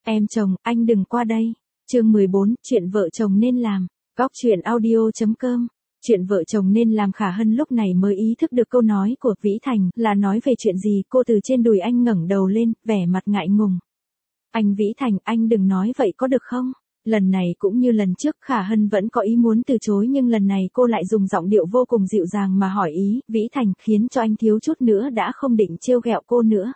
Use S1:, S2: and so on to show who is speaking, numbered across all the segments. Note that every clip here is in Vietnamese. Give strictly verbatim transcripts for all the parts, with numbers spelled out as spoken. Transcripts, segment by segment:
S1: Em chồng, anh đừng qua đây. Chương mười bốn, chuyện vợ chồng nên làm. Góc chuyện audio chấm com. Chuyện vợ chồng nên làm. Khả Hân lúc này mới ý thức được câu nói của Vĩ Thành là nói về chuyện gì. Cô từ trên đùi anh ngẩng đầu lên, vẻ mặt ngại ngùng. Anh Vĩ Thành, anh đừng nói vậy có được không? Lần này cũng như lần trước, Khả Hân vẫn có ý muốn từ chối, nhưng lần này cô lại dùng giọng điệu vô cùng dịu dàng mà hỏi ý. Vĩ Thành, khiến cho anh thiếu chút nữa đã không định trêu ghẹo cô nữa.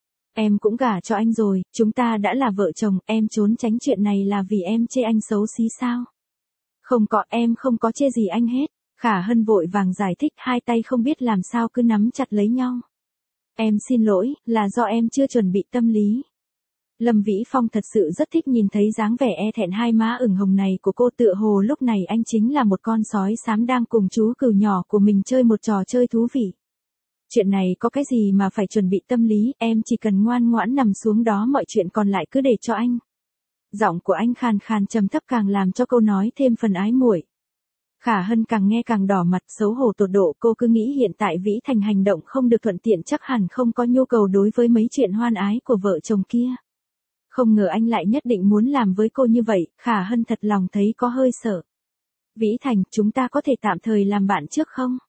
S1: Em cũng gả cho anh rồi, chúng ta đã là vợ chồng, em trốn tránh chuyện này là vì em chê anh xấu xí sao? Không có, em không có chê gì anh hết. Khả Hân vội vàng giải thích, hai tay không biết làm sao cứ nắm chặt lấy nhau. Em xin lỗi, là do em chưa chuẩn bị tâm lý. Lâm Vĩ Phong thật sự rất thích nhìn thấy dáng vẻ e thẹn hai má ửng hồng này của cô, tựa hồ lúc này anh chính là một con sói xám đang cùng chú cừu nhỏ của mình chơi một trò chơi thú vị. Chuyện này có cái gì mà phải chuẩn bị tâm lý, em chỉ cần ngoan ngoãn nằm xuống đó, mọi chuyện còn lại cứ để cho anh. Giọng của anh khàn khàn trầm thấp càng làm cho câu nói thêm phần ái muội. Khả Hân càng nghe càng đỏ mặt, xấu hổ tột độ. Cô cứ nghĩ hiện tại Vĩ Thành hành động không được thuận tiện, chắc hẳn không có nhu cầu đối với mấy chuyện hoan ái của vợ chồng kia. Không ngờ anh lại nhất định muốn làm với cô như vậy. Khả Hân thật lòng thấy có hơi sợ. Vĩ Thành, chúng ta có thể tạm thời làm bạn trước không?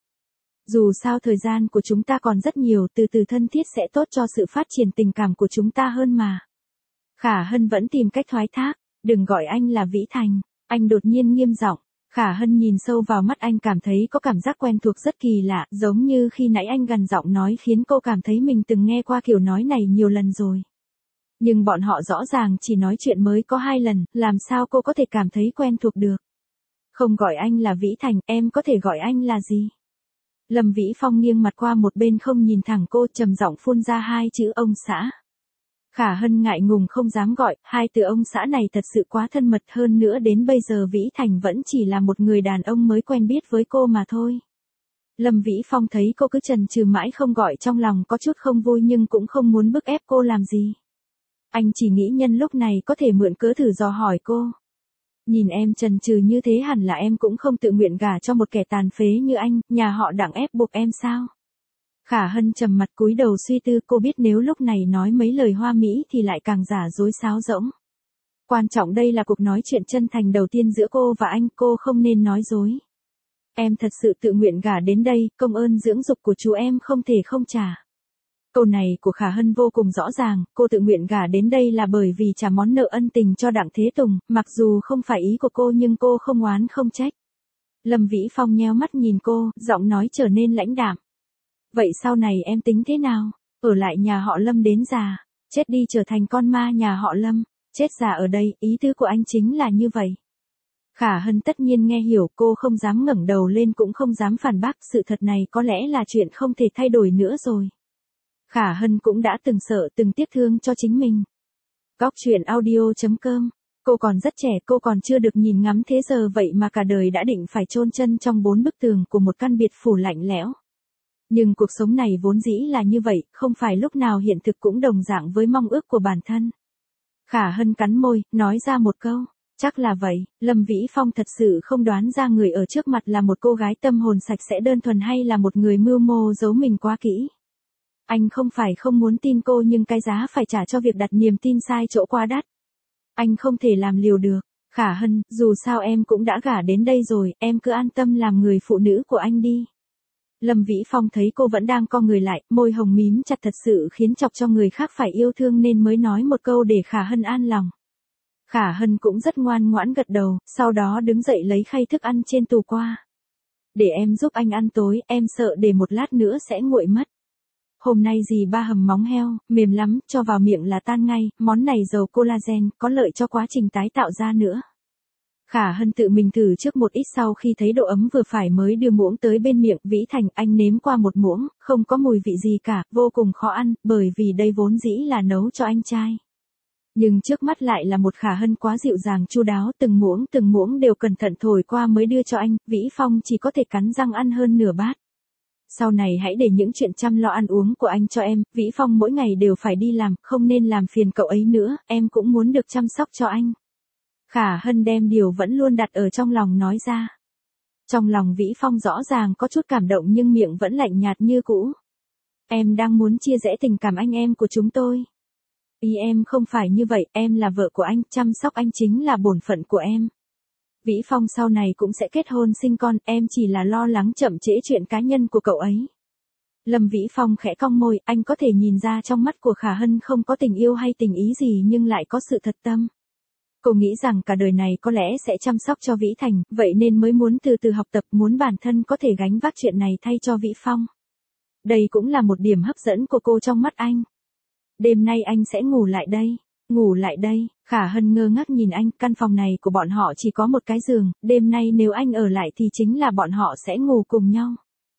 S1: Dù sao thời gian của chúng ta còn rất nhiều, từ từ thân thiết sẽ tốt cho sự phát triển tình cảm của chúng ta hơn mà. Khả Hân vẫn tìm cách thoái thác. Đừng gọi anh là Vĩ Thành. Anh đột nhiên nghiêm giọng. Khả Hân nhìn sâu vào mắt anh, cảm thấy có cảm giác quen thuộc rất kỳ lạ, giống như khi nãy anh gằn giọng nói khiến cô cảm thấy mình từng nghe qua kiểu nói này nhiều lần rồi. Nhưng bọn họ rõ ràng chỉ nói chuyện mới có hai lần, làm sao cô có thể cảm thấy quen thuộc được? Không gọi anh là Vĩ Thành, em có thể gọi anh là gì? Lâm Vĩ Phong nghiêng mặt qua một bên không nhìn thẳng cô, trầm giọng phun ra hai chữ ông xã. Khả Hân ngại ngùng không dám gọi, hai từ ông xã này thật sự quá thân mật, hơn nữa đến bây giờ Vĩ Thành vẫn chỉ là một người đàn ông mới quen biết với cô mà thôi. Lâm Vĩ Phong thấy cô cứ chần chừ mãi không gọi, trong lòng có chút không vui nhưng cũng không muốn bức ép cô làm gì. Anh chỉ nghĩ nhân lúc này có thể mượn cớ thử dò hỏi cô. Nhìn em chần chừ như thế hẳn là em cũng không tự nguyện gả cho một kẻ tàn phế như anh, nhà họ Đặng ép buộc em sao? Khả Hân trầm mặt cúi đầu suy tư, cô biết nếu lúc này nói mấy lời hoa mỹ thì lại càng giả dối sáo rỗng. Quan trọng đây là cuộc nói chuyện chân thành đầu tiên giữa cô và anh, cô không nên nói dối. Em thật sự tự nguyện gả đến đây, công ơn dưỡng dục của chú em không thể không trả. Câu này của Khả Hân vô cùng rõ ràng, cô tự nguyện gả đến đây là bởi vì trả món nợ ân tình cho Đặng Thế Tùng, mặc dù không phải ý của cô nhưng cô không oán không trách. Lâm Vĩ Phong nheo mắt nhìn cô, giọng nói trở nên lãnh đạm. Vậy sau này em tính thế nào? Ở lại nhà họ Lâm đến già, chết đi trở thành con ma nhà họ Lâm, chết già ở đây, ý tứ của anh chính là như vậy. Khả Hân tất nhiên nghe hiểu, cô không dám ngẩng đầu lên cũng không dám phản bác, sự thật này có lẽ là chuyện không thể thay đổi nữa rồi. Khả Hân cũng đã từng sợ, từng tiếc thương cho chính mình. Góc chuyện audio chấm com. Cô còn rất trẻ, cô còn chưa được nhìn ngắm thế giờ vậy mà cả đời đã định phải chôn chân trong bốn bức tường của một căn biệt phủ lạnh lẽo. Nhưng cuộc sống này vốn dĩ là như vậy, không phải lúc nào hiện thực cũng đồng dạng với mong ước của bản thân. Khả Hân cắn môi, nói ra một câu. Chắc là vậy. Lâm Vĩ Phong thật sự không đoán ra người ở trước mặt là một cô gái tâm hồn sạch sẽ đơn thuần hay là một người mưu mô giấu mình quá kỹ. Anh không phải không muốn tin cô, nhưng cái giá phải trả cho việc đặt niềm tin sai chỗ quá đắt. Anh không thể làm liều được. Khả Hân, dù sao em cũng đã gả đến đây rồi, em cứ an tâm làm người phụ nữ của anh đi. Lâm Vĩ Phong thấy cô vẫn đang co người lại, môi hồng mím chặt thật sự khiến chọc cho người khác phải yêu thương nên mới nói một câu để Khả Hân an lòng. Khả Hân cũng rất ngoan ngoãn gật đầu, sau đó đứng dậy lấy khay thức ăn trên tủ qua. Để em giúp anh ăn tối, em sợ để một lát nữa sẽ nguội mất. Hôm nay dì ba hầm móng heo, mềm lắm, cho vào miệng là tan ngay, món này giàu collagen, có lợi cho quá trình tái tạo da nữa. Khả Hân tự mình thử trước một ít, sau khi thấy độ ấm vừa phải mới đưa muỗng tới bên miệng. Vĩ Thành, anh nếm qua một muỗng, không có mùi vị gì cả, vô cùng khó ăn, bởi vì đây vốn dĩ là nấu cho anh trai. Nhưng trước mắt lại là một Khả Hân quá dịu dàng chu đáo, từng muỗng từng muỗng đều cẩn thận thổi qua mới đưa cho anh. Vĩ Phong chỉ có thể cắn răng ăn hơn nửa bát. Sau này hãy để những chuyện chăm lo ăn uống của anh cho em, Vĩ Phong mỗi ngày đều phải đi làm, không nên làm phiền cậu ấy nữa, em cũng muốn được chăm sóc cho anh. Khả Hân đem điều vẫn luôn đặt ở trong lòng nói ra. Trong lòng Vĩ Phong rõ ràng có chút cảm động nhưng miệng vẫn lạnh nhạt như cũ. Em đang muốn chia rẽ tình cảm anh em của chúng tôi. Ý em không phải như vậy, em là vợ của anh, chăm sóc anh chính là bổn phận của em. Vĩ Phong sau này cũng sẽ kết hôn sinh con, em chỉ là lo lắng chậm trễ chuyện cá nhân của cậu ấy. Lâm Vĩ Phong khẽ cong môi, anh có thể nhìn ra trong mắt của Khả Hân không có tình yêu hay tình ý gì nhưng lại có sự thật tâm. Cô nghĩ rằng cả đời này có lẽ sẽ chăm sóc cho Vĩ Thành, vậy nên mới muốn từ từ học tập, muốn bản thân có thể gánh vác chuyện này thay cho Vĩ Phong. Đây cũng là một điểm hấp dẫn của cô trong mắt anh. Đêm nay anh sẽ ngủ lại đây. Ngủ lại đây, Khả Hân ngơ ngác nhìn anh, căn phòng này của bọn họ chỉ có một cái giường, đêm nay nếu anh ở lại thì chính là bọn họ sẽ ngủ cùng nhau.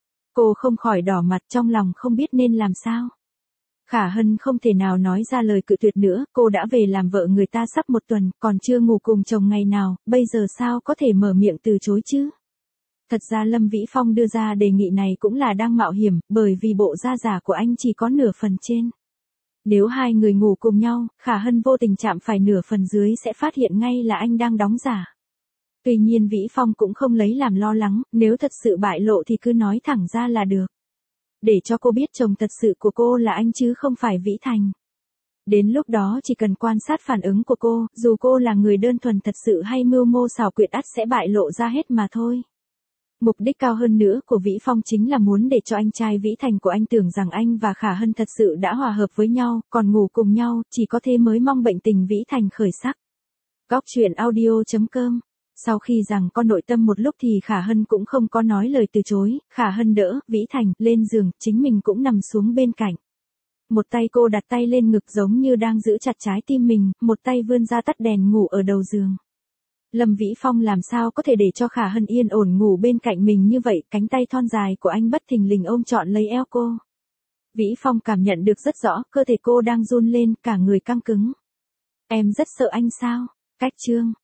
S1: Cô không khỏi đỏ mặt, trong lòng không biết nên làm sao. Khả Hân không thể nào nói ra lời cự tuyệt nữa, cô đã về làm vợ người ta sắp một tuần, còn chưa ngủ cùng chồng ngày nào, bây giờ sao có thể mở miệng từ chối chứ? Thật ra Lâm Vĩ Phong đưa ra đề nghị này cũng là đang mạo hiểm, bởi vì bộ da giả của anh chỉ có nửa phần trên. Nếu hai người ngủ cùng nhau, Khả Hân vô tình chạm phải nửa phần dưới sẽ phát hiện ngay là anh đang đóng giả. Tuy nhiên Vĩ Phong cũng không lấy làm lo lắng, nếu thật sự bại lộ thì cứ nói thẳng ra là được. Để cho cô biết chồng thật sự của cô là anh chứ không phải Vĩ Thành. Đến lúc đó chỉ cần quan sát phản ứng của cô, dù cô là người đơn thuần thật sự hay mưu mô xảo quyệt ắt sẽ bại lộ ra hết mà thôi. Mục đích cao hơn nữa của Vĩ Phong chính là muốn để cho anh trai Vĩ Thành của anh tưởng rằng anh và Khả Hân thật sự đã hòa hợp với nhau, còn ngủ cùng nhau, chỉ có thế mới mong bệnh tình Vĩ Thành khởi sắc. Góc truyện audio chấm com. Sau khi rằng con nội tâm một lúc thì Khả Hân cũng không có nói lời từ chối, Khả Hân đỡ Vĩ Thành lên giường, chính mình cũng nằm xuống bên cạnh. Một tay cô đặt tay lên ngực giống như đang giữ chặt trái tim mình, một tay vươn ra tắt đèn ngủ ở đầu giường. Lâm Vĩ Phong làm sao có thể để cho Khả Hân yên ổn ngủ bên cạnh mình như vậy, cánh tay thon dài của anh bất thình lình ôm trọn lấy eo cô. Vĩ Phong cảm nhận được rất rõ, cơ thể cô đang run lên, cả người căng cứng. Em rất sợ anh sao? Cách chương